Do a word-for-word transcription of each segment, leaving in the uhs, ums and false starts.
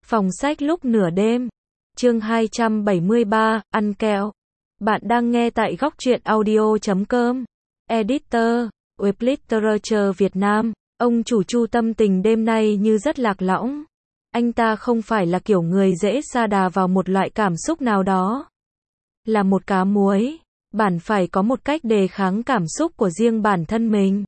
Phòng sách lúc nửa đêm. Chương hai trăm bảy mươi ba, ăn kẹo. Bạn đang nghe tại góc truyện audio chấm com. Editor, Web Literature Việt Nam. Ông chủ Chu tâm tình đêm nay như rất lạc lõng. Anh ta không phải là kiểu người dễ sa đà vào một loại cảm xúc nào đó. Là một cá muối, bản phải có một cách đề kháng cảm xúc của riêng bản thân mình.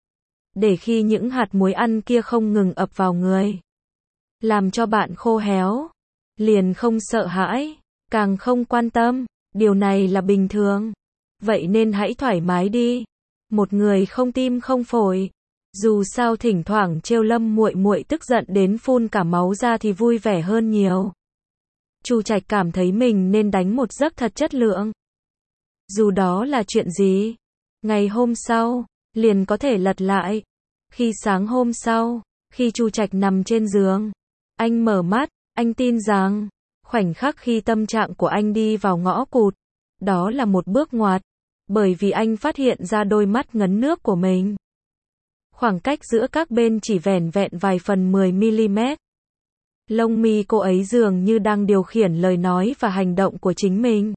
Để khi những hạt muối ăn kia không ngừng ập vào người, làm cho bạn khô héo, liền không sợ hãi, càng không quan tâm, điều này là bình thường. Vậy nên hãy thoải mái đi. Một người không tim không phổi, dù sao thỉnh thoảng trêu Lâm muội muội tức giận đến phun cả máu ra thì vui vẻ hơn nhiều. Chu Trạch cảm thấy mình nên đánh một giấc thật chất lượng. Dù đó là chuyện gì, ngày hôm sau liền có thể lật lại. Khi sáng hôm sau, khi Chu Trạch nằm trên giường, anh mở mắt, anh tin rằng khoảnh khắc khi tâm trạng của anh đi vào ngõ cụt, đó là một bước ngoặt, bởi vì anh phát hiện ra đôi mắt ngấn nước của mình. Khoảng cách giữa các bên chỉ vẻn vẹn vài phần mười mi-li-mét. Lông mi cô ấy dường như đang điều khiển lời nói và hành động của chính mình.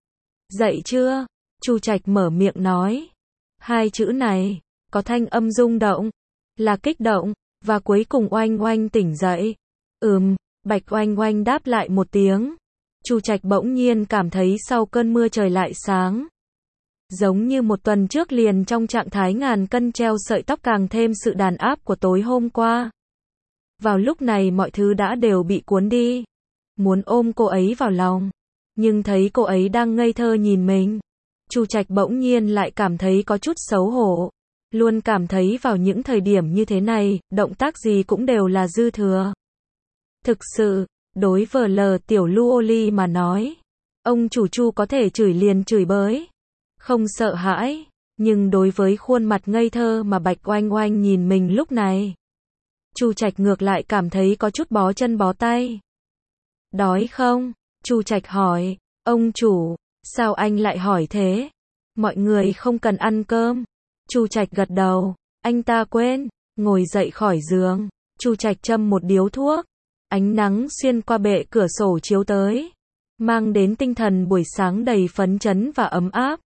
Dậy chưa? Chu Trạch mở miệng nói. Hai chữ này có thanh âm rung động, là kích động, và cuối cùng Oanh Oanh tỉnh dậy. Ừm, Bạch Oanh Oanh đáp lại một tiếng. Chu Trạch bỗng nhiên cảm thấy sau cơn mưa trời lại sáng. Giống như một tuần trước liền trong trạng thái ngàn cân treo sợi tóc, càng thêm sự đàn áp của tối hôm qua. Vào lúc này mọi thứ đã đều bị cuốn đi. Muốn ôm cô ấy vào lòng, nhưng thấy cô ấy đang ngây thơ nhìn mình. Chu Trạch bỗng nhiên lại cảm thấy có chút xấu hổ. Luôn cảm thấy vào những thời điểm như thế này, động tác gì cũng đều là dư thừa. Thực sự, đối với lờ tiểu Luoli mà nói, ông chủ Chu có thể chửi liền chửi bới, không sợ hãi, nhưng đối với khuôn mặt ngây thơ mà Bạch Oanh Oanh nhìn mình lúc này, Chu Trạch ngược lại cảm thấy có chút bó chân bó tay. Đói không? Chu Trạch hỏi. Ông chủ, sao anh lại hỏi thế? Mọi người không cần ăn cơm. Chu Trạch gật đầu. Anh ta quên, ngồi dậy khỏi giường. Chu Trạch châm một điếu thuốc. Ánh nắng xuyên qua bệ cửa sổ chiếu tới, mang đến tinh thần buổi sáng đầy phấn chấn và ấm áp.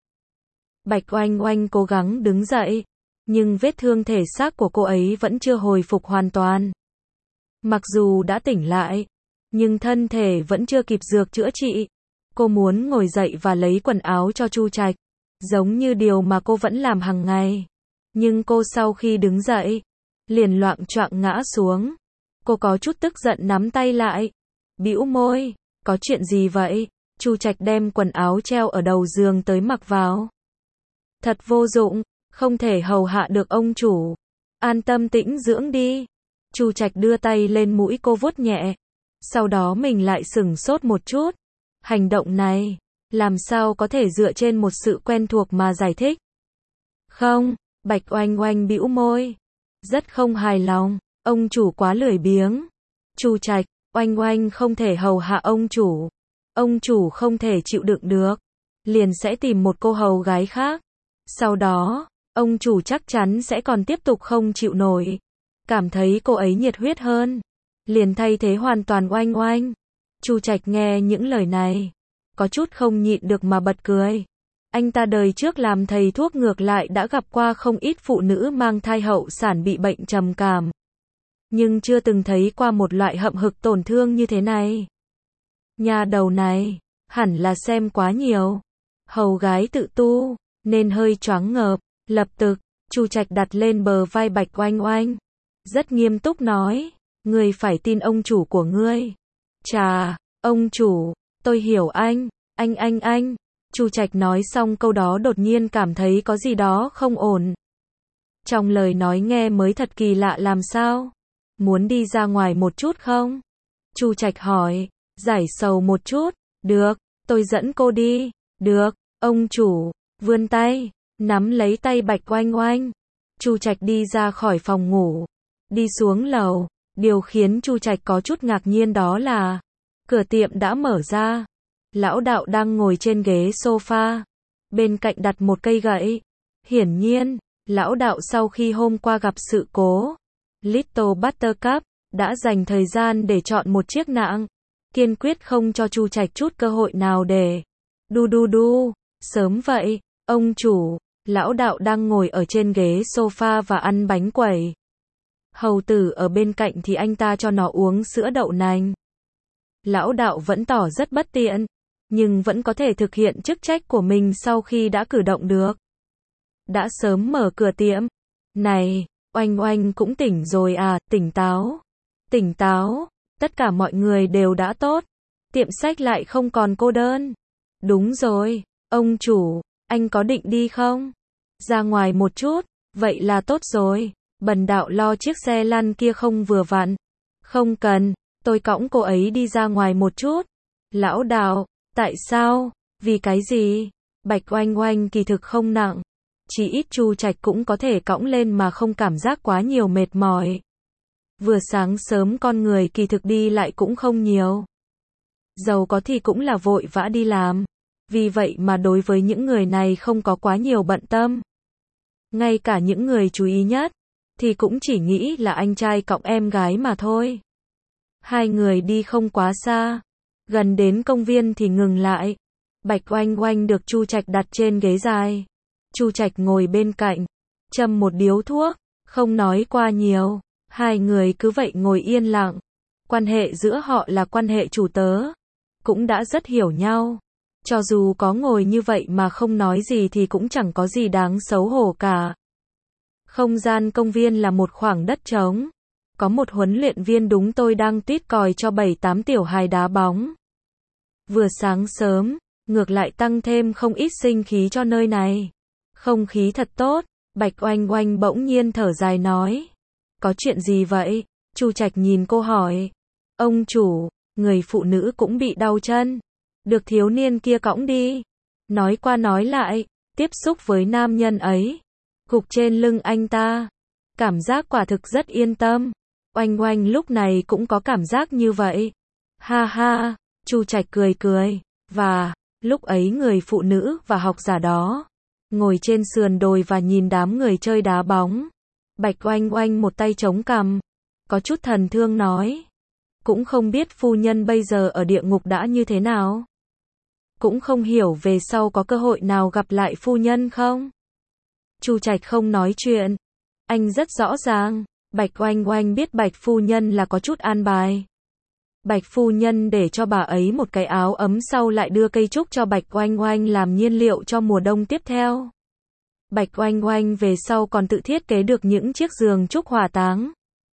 Bạch Oanh Oanh cố gắng đứng dậy, nhưng vết thương thể xác của cô ấy vẫn chưa hồi phục hoàn toàn. Mặc dù đã tỉnh lại, nhưng thân thể vẫn chưa kịp dược chữa trị. Cô muốn ngồi dậy và lấy quần áo cho Chu Trạch, giống như điều mà cô vẫn làm hàng ngày. Nhưng cô sau khi đứng dậy, liền loạng choạng ngã xuống. Cô có chút tức giận nắm tay lại, bĩu môi, có chuyện gì vậy? Chu Trạch đem quần áo treo ở đầu giường tới mặc vào. Thật vô dụng, không thể hầu hạ được ông chủ. An tâm tĩnh dưỡng đi. Chu Trạch đưa tay lên mũi cô vuốt nhẹ. Sau đó mình lại sửng sốt một chút. Hành động này, làm sao có thể dựa trên một sự quen thuộc mà giải thích? Không, Bạch Oanh Oanh bĩu môi. Rất không hài lòng. Ông chủ quá lười biếng. Chu Trạch, Oanh Oanh không thể hầu hạ ông chủ. Ông chủ không thể chịu đựng được, liền sẽ tìm một cô hầu gái khác. Sau đó, ông chủ chắc chắn sẽ còn tiếp tục không chịu nổi. Cảm thấy cô ấy nhiệt huyết hơn, liền thay thế hoàn toàn Oanh Oanh. Chu Trạch nghe những lời này, có chút không nhịn được mà bật cười. Anh ta đời trước làm thầy thuốc ngược lại đã gặp qua không ít phụ nữ mang thai hậu sản bị bệnh trầm cảm, nhưng chưa từng thấy qua một loại hậm hực tổn thương như thế này. Nhà đầu này, hẳn là xem quá nhiều hầu gái tự tu, nên hơi choáng ngợp. Lập tức, Chu Trạch đặt lên bờ vai Bạch Oanh Oanh, rất nghiêm túc nói, ngươi phải tin ông chủ của ngươi. Chà, ông chủ, tôi hiểu anh, anh anh anh. Chu Trạch nói xong câu đó đột nhiên cảm thấy có gì đó không ổn. Trong lời nói nghe mới thật kỳ lạ làm sao? Muốn đi ra ngoài một chút không? Chu Trạch hỏi, giải sầu một chút. Được, tôi dẫn cô đi. Được, ông chủ, vươn tay, nắm lấy tay Bạch Oanh Oanh. Chu Trạch đi ra khỏi phòng ngủ, đi xuống lầu. Điều khiến Chu Trạch có chút ngạc nhiên đó là, cửa tiệm đã mở ra. Lão đạo đang ngồi trên ghế sofa, bên cạnh đặt một cây gậy. Hiển nhiên, lão đạo sau khi hôm qua gặp sự cố Little Buttercup, đã dành thời gian để chọn một chiếc nạng, kiên quyết không cho Chu Trạch chút cơ hội nào để đu đu đu. Sớm vậy, ông chủ, lão đạo đang ngồi ở trên ghế sofa và ăn bánh quẩy. Hầu tử ở bên cạnh thì anh ta cho nó uống sữa đậu nành. Lão đạo vẫn tỏ rất bất tiện, nhưng vẫn có thể thực hiện chức trách của mình sau khi đã cử động được. Đã sớm mở cửa tiệm. Này, Oanh Oanh cũng tỉnh rồi à, tỉnh táo. Tỉnh táo, tất cả mọi người đều đã tốt. Tiệm sách lại không còn cô đơn. Đúng rồi, ông chủ, anh có định đi không? Ra ngoài một chút, vậy là tốt rồi. Bần đạo lo chiếc xe lăn kia không vừa vặn. Không cần, tôi cõng cô ấy đi ra ngoài một chút. Lão đạo, tại sao? Vì cái gì? Bạch Oanh Oanh kỳ thực không nặng. Chỉ ít Chu Trạch cũng có thể cõng lên mà không cảm giác quá nhiều mệt mỏi. Vừa sáng sớm con người kỳ thực đi lại cũng không nhiều. Giàu có thì cũng là vội vã đi làm. Vì vậy mà đối với những người này không có quá nhiều bận tâm. Ngay cả những người chú ý nhất, thì cũng chỉ nghĩ là anh trai cõng em gái mà thôi. Hai người đi không quá xa. Gần đến công viên thì ngừng lại. Bạch Oanh Oanh được Chu Trạch đặt trên ghế dài. Chu Trạch ngồi bên cạnh, châm một điếu thuốc, không nói qua nhiều. Hai người cứ vậy ngồi yên lặng. Quan hệ giữa họ là quan hệ chủ tớ, cũng đã rất hiểu nhau. Cho dù có ngồi như vậy mà không nói gì thì cũng chẳng có gì đáng xấu hổ cả. Không gian công viên là một khoảng đất trống. Có một huấn luyện viên đúng tôi đang tuýt còi cho bảy tám tiểu hài đá bóng. Vừa sáng sớm, ngược lại tăng thêm không ít sinh khí cho nơi này. Không khí thật tốt. Bạch Oanh Oanh bỗng nhiên thở dài nói. Có chuyện gì vậy? Chu Trạch nhìn cô hỏi. Ông chủ, người phụ nữ cũng bị đau chân. Được thiếu niên kia cõng đi. Nói qua nói lại, tiếp xúc với nam nhân ấy. Gục trên lưng anh ta. Cảm giác quả thực rất yên tâm. Oanh Oanh lúc này cũng có cảm giác như vậy. Ha ha, Chu Trạch cười cười. Và, lúc ấy người phụ nữ và học giả đó ngồi trên sườn đồi và nhìn đám người chơi đá bóng. Bạch Oanh Oanh một tay chống cằm, có chút thần thương nói. Cũng không biết phu nhân bây giờ ở địa ngục đã như thế nào. Cũng không hiểu về sau có cơ hội nào gặp lại phu nhân không. Chu Trạch không nói chuyện. Anh rất rõ ràng, Bạch Oanh Oanh biết Bạch phu nhân là có chút an bài. Bạch phu nhân để cho bà ấy một cái áo ấm, sau lại đưa cây trúc cho Bạch Oanh Oanh làm nhiên liệu cho mùa đông tiếp theo. Bạch Oanh Oanh về sau còn tự thiết kế được những chiếc giường trúc hỏa táng.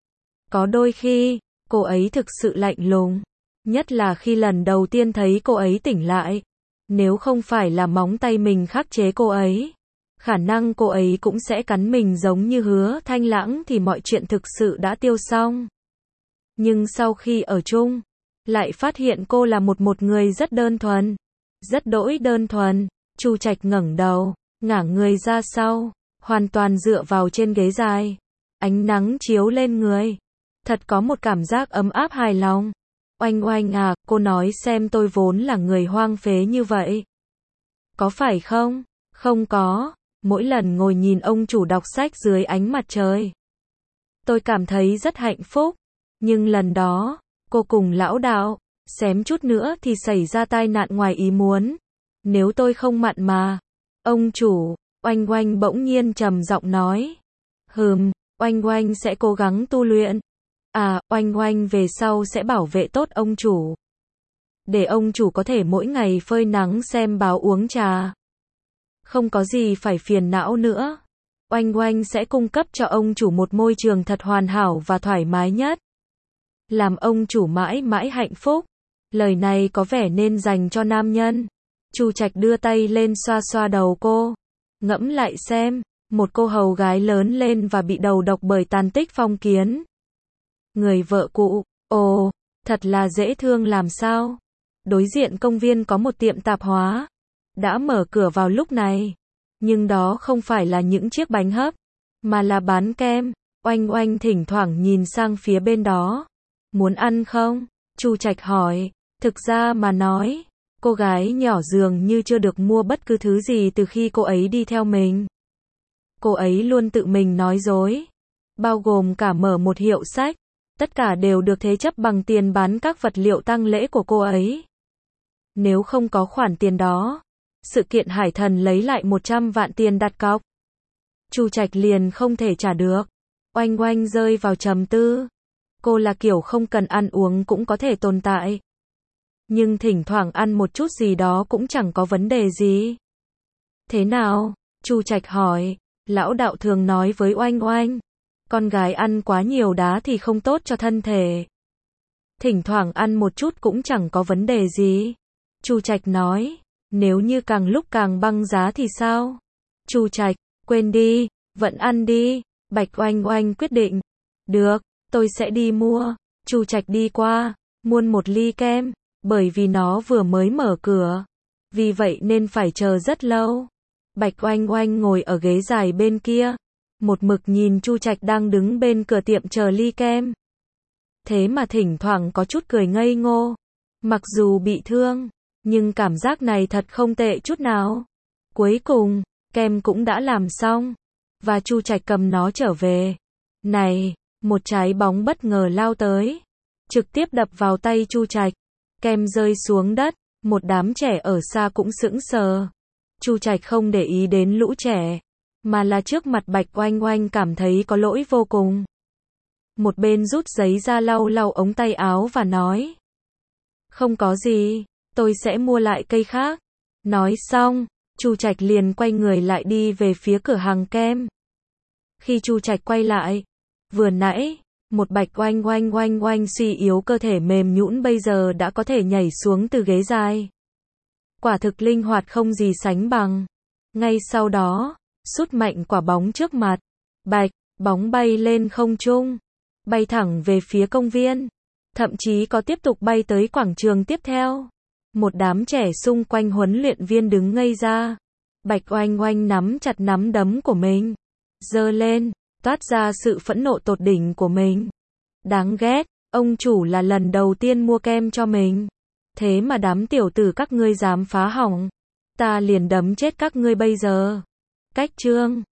Có đôi khi, cô ấy thực sự lạnh lùng. Nhất là khi lần đầu tiên thấy cô ấy tỉnh lại. Nếu không phải là móng tay mình khắc chế cô ấy, khả năng cô ấy cũng sẽ cắn mình giống như Hứa Thanh Lãng thì mọi chuyện thực sự đã tiêu xong. Nhưng sau khi ở chung, lại phát hiện cô là một một người rất đơn thuần. Rất đỗi đơn thuần. Chu Trạch ngẩng đầu, ngả người ra sau, hoàn toàn dựa vào trên ghế dài. Ánh nắng chiếu lên người. Thật có một cảm giác ấm áp hài lòng. Oanh Oanh à, cô nói xem tôi vốn là người hoang phế như vậy. Có phải không? Không có. Mỗi lần ngồi nhìn ông chủ đọc sách dưới ánh mặt trời, tôi cảm thấy rất hạnh phúc. Nhưng lần đó, cô cùng lão đạo, xém chút nữa thì xảy ra tai nạn ngoài ý muốn. Nếu tôi không mặn mà. Ông chủ, Oanh Oanh bỗng nhiên trầm giọng nói. Hừm, Oanh Oanh sẽ cố gắng tu luyện. À, Oanh Oanh về sau sẽ bảo vệ tốt ông chủ. Để ông chủ có thể mỗi ngày phơi nắng xem báo uống trà. Không có gì phải phiền não nữa. Oanh Oanh sẽ cung cấp cho ông chủ một môi trường thật hoàn hảo và thoải mái nhất. Làm ông chủ mãi mãi hạnh phúc. Lời này có vẻ nên dành cho nam nhân. Chu Trạch đưa tay lên xoa xoa đầu cô. Ngẫm lại xem, một cô hầu gái lớn lên và bị đầu độc bởi tàn tích phong kiến. Người vợ cũ, ồ, thật là dễ thương làm sao. Đối diện công viên có một tiệm tạp hóa. Đã mở cửa vào lúc này. Nhưng đó không phải là những chiếc bánh hấp, mà là bán kem. Oanh Oanh thỉnh thoảng nhìn sang phía bên đó. Muốn ăn không? Chu Trạch hỏi. Thực ra mà nói, cô gái nhỏ dường như chưa được mua bất cứ thứ gì từ khi cô ấy đi theo mình. Cô ấy luôn tự mình nói dối. Bao gồm cả mở một hiệu sách. Tất cả đều được thế chấp bằng tiền bán các vật liệu tang lễ của cô ấy. Nếu không có khoản tiền đó, sự kiện Hải Thần lấy lại một trăm vạn tiền đặt cọc, Chu Trạch liền không thể trả được. Oanh Oanh rơi vào trầm tư. Cô là kiểu không cần ăn uống cũng có thể tồn tại. Nhưng thỉnh thoảng ăn một chút gì đó cũng chẳng có vấn đề gì. Thế nào? Chu Trạch hỏi. Lão đạo thường nói với Oanh Oanh, con gái ăn quá nhiều đá thì không tốt cho thân thể. Thỉnh thoảng ăn một chút cũng chẳng có vấn đề gì. Chu Trạch nói. Nếu như càng lúc càng băng giá thì sao? Chu Trạch, quên đi, vẫn ăn đi. Bạch Oanh Oanh quyết định. Được, tôi sẽ đi mua. Chu Trạch đi qua, muôn một ly kem, bởi vì nó vừa mới mở cửa. Vì vậy nên phải chờ rất lâu. Bạch Oanh Oanh ngồi ở ghế dài bên kia, một mực nhìn Chu Trạch đang đứng bên cửa tiệm chờ ly kem. Thế mà thỉnh thoảng có chút cười ngây ngô. Mặc dù bị thương, nhưng cảm giác này thật không tệ chút nào. Cuối cùng, kem cũng đã làm xong, và Chu Trạch cầm nó trở về. Này, một trái bóng bất ngờ lao tới, trực tiếp đập vào tay Chu Trạch. Kem rơi xuống đất, một đám trẻ ở xa cũng sững sờ. Chu Trạch không để ý đến lũ trẻ, mà là trước mặt Bạch Oanh Oanh cảm thấy có lỗi vô cùng. Một bên rút giấy ra lau lau ống tay áo và nói. Không có gì, tôi sẽ mua lại cây khác. Nói xong, Chu Trạch liền quay người lại đi về phía cửa hàng kem. Khi Chu Trạch quay lại, vừa nãy, một Bạch Oanh Oanh Oanh Oanh suy yếu cơ thể mềm nhũn bây giờ đã có thể nhảy xuống từ ghế dài. Quả thực linh hoạt không gì sánh bằng. Ngay sau đó, sút mạnh quả bóng trước mặt. Bạch, bóng bay lên không trung, bay thẳng về phía công viên. Thậm chí có tiếp tục bay tới quảng trường tiếp theo. Một đám trẻ xung quanh huấn luyện viên đứng ngây ra. Bạch Oanh Oanh nắm chặt nắm đấm của mình, giơ lên, toát ra sự phẫn nộ tột đỉnh của mình. Đáng ghét, ông chủ là lần đầu tiên mua kem cho mình. Thế mà đám tiểu tử các ngươi dám phá hỏng. Ta liền đấm chết các ngươi bây giờ. Cách chương